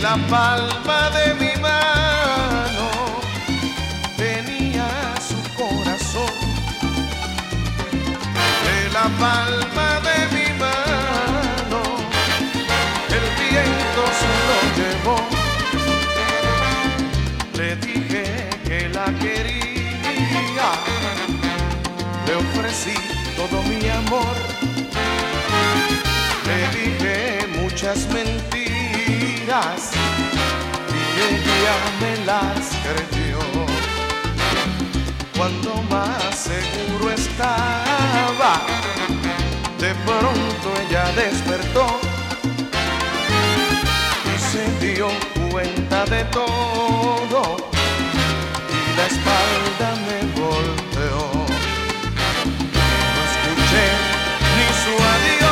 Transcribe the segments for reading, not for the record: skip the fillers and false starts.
la palma de mi mano tenía su corazón. De la palma de mi mano el viento se lo llevó. Le dije que la quería, le ofrecí todo mi amor. Le dije muchas mentiras y ella me las creyó. Cuando más seguro estaba, de pronto ella despertó y se dio cuenta de todo y la espalda me volteó. No escuché ni su adiós.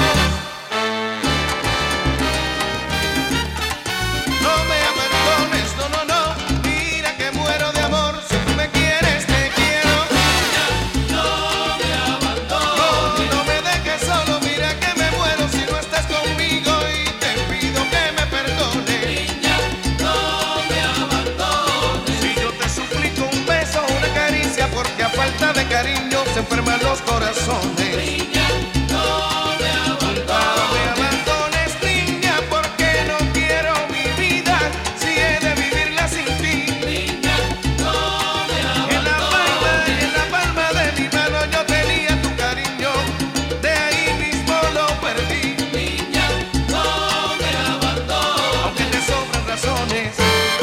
De cariño se enferman los corazones. Niña, no me abandones. No me abandones, niña, porque no quiero mi vida si he de vivirla sin ti. Niña, no me abandones. En la palma de mi mano yo tenía tu cariño, de ahí mismo lo perdí. Niña, no me abandones. Aunque te sobran razones.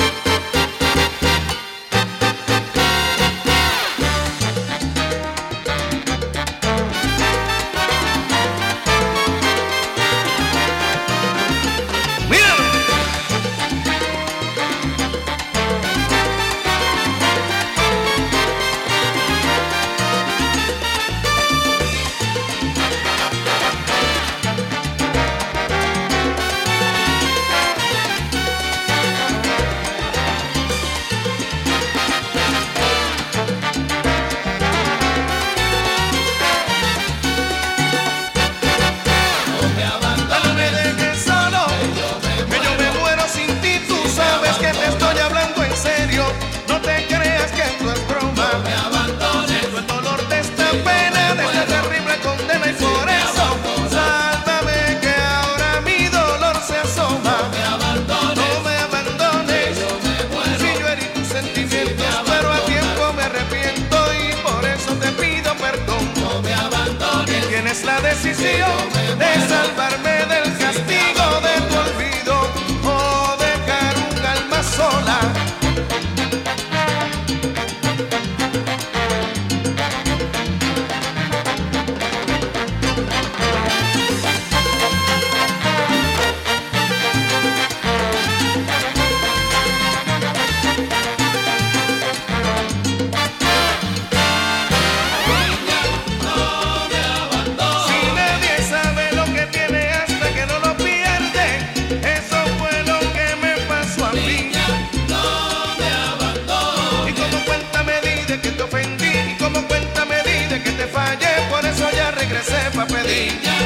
Tienes la decisión de salvarme del castigo de tu olvido o dejar un alma sola. Niña,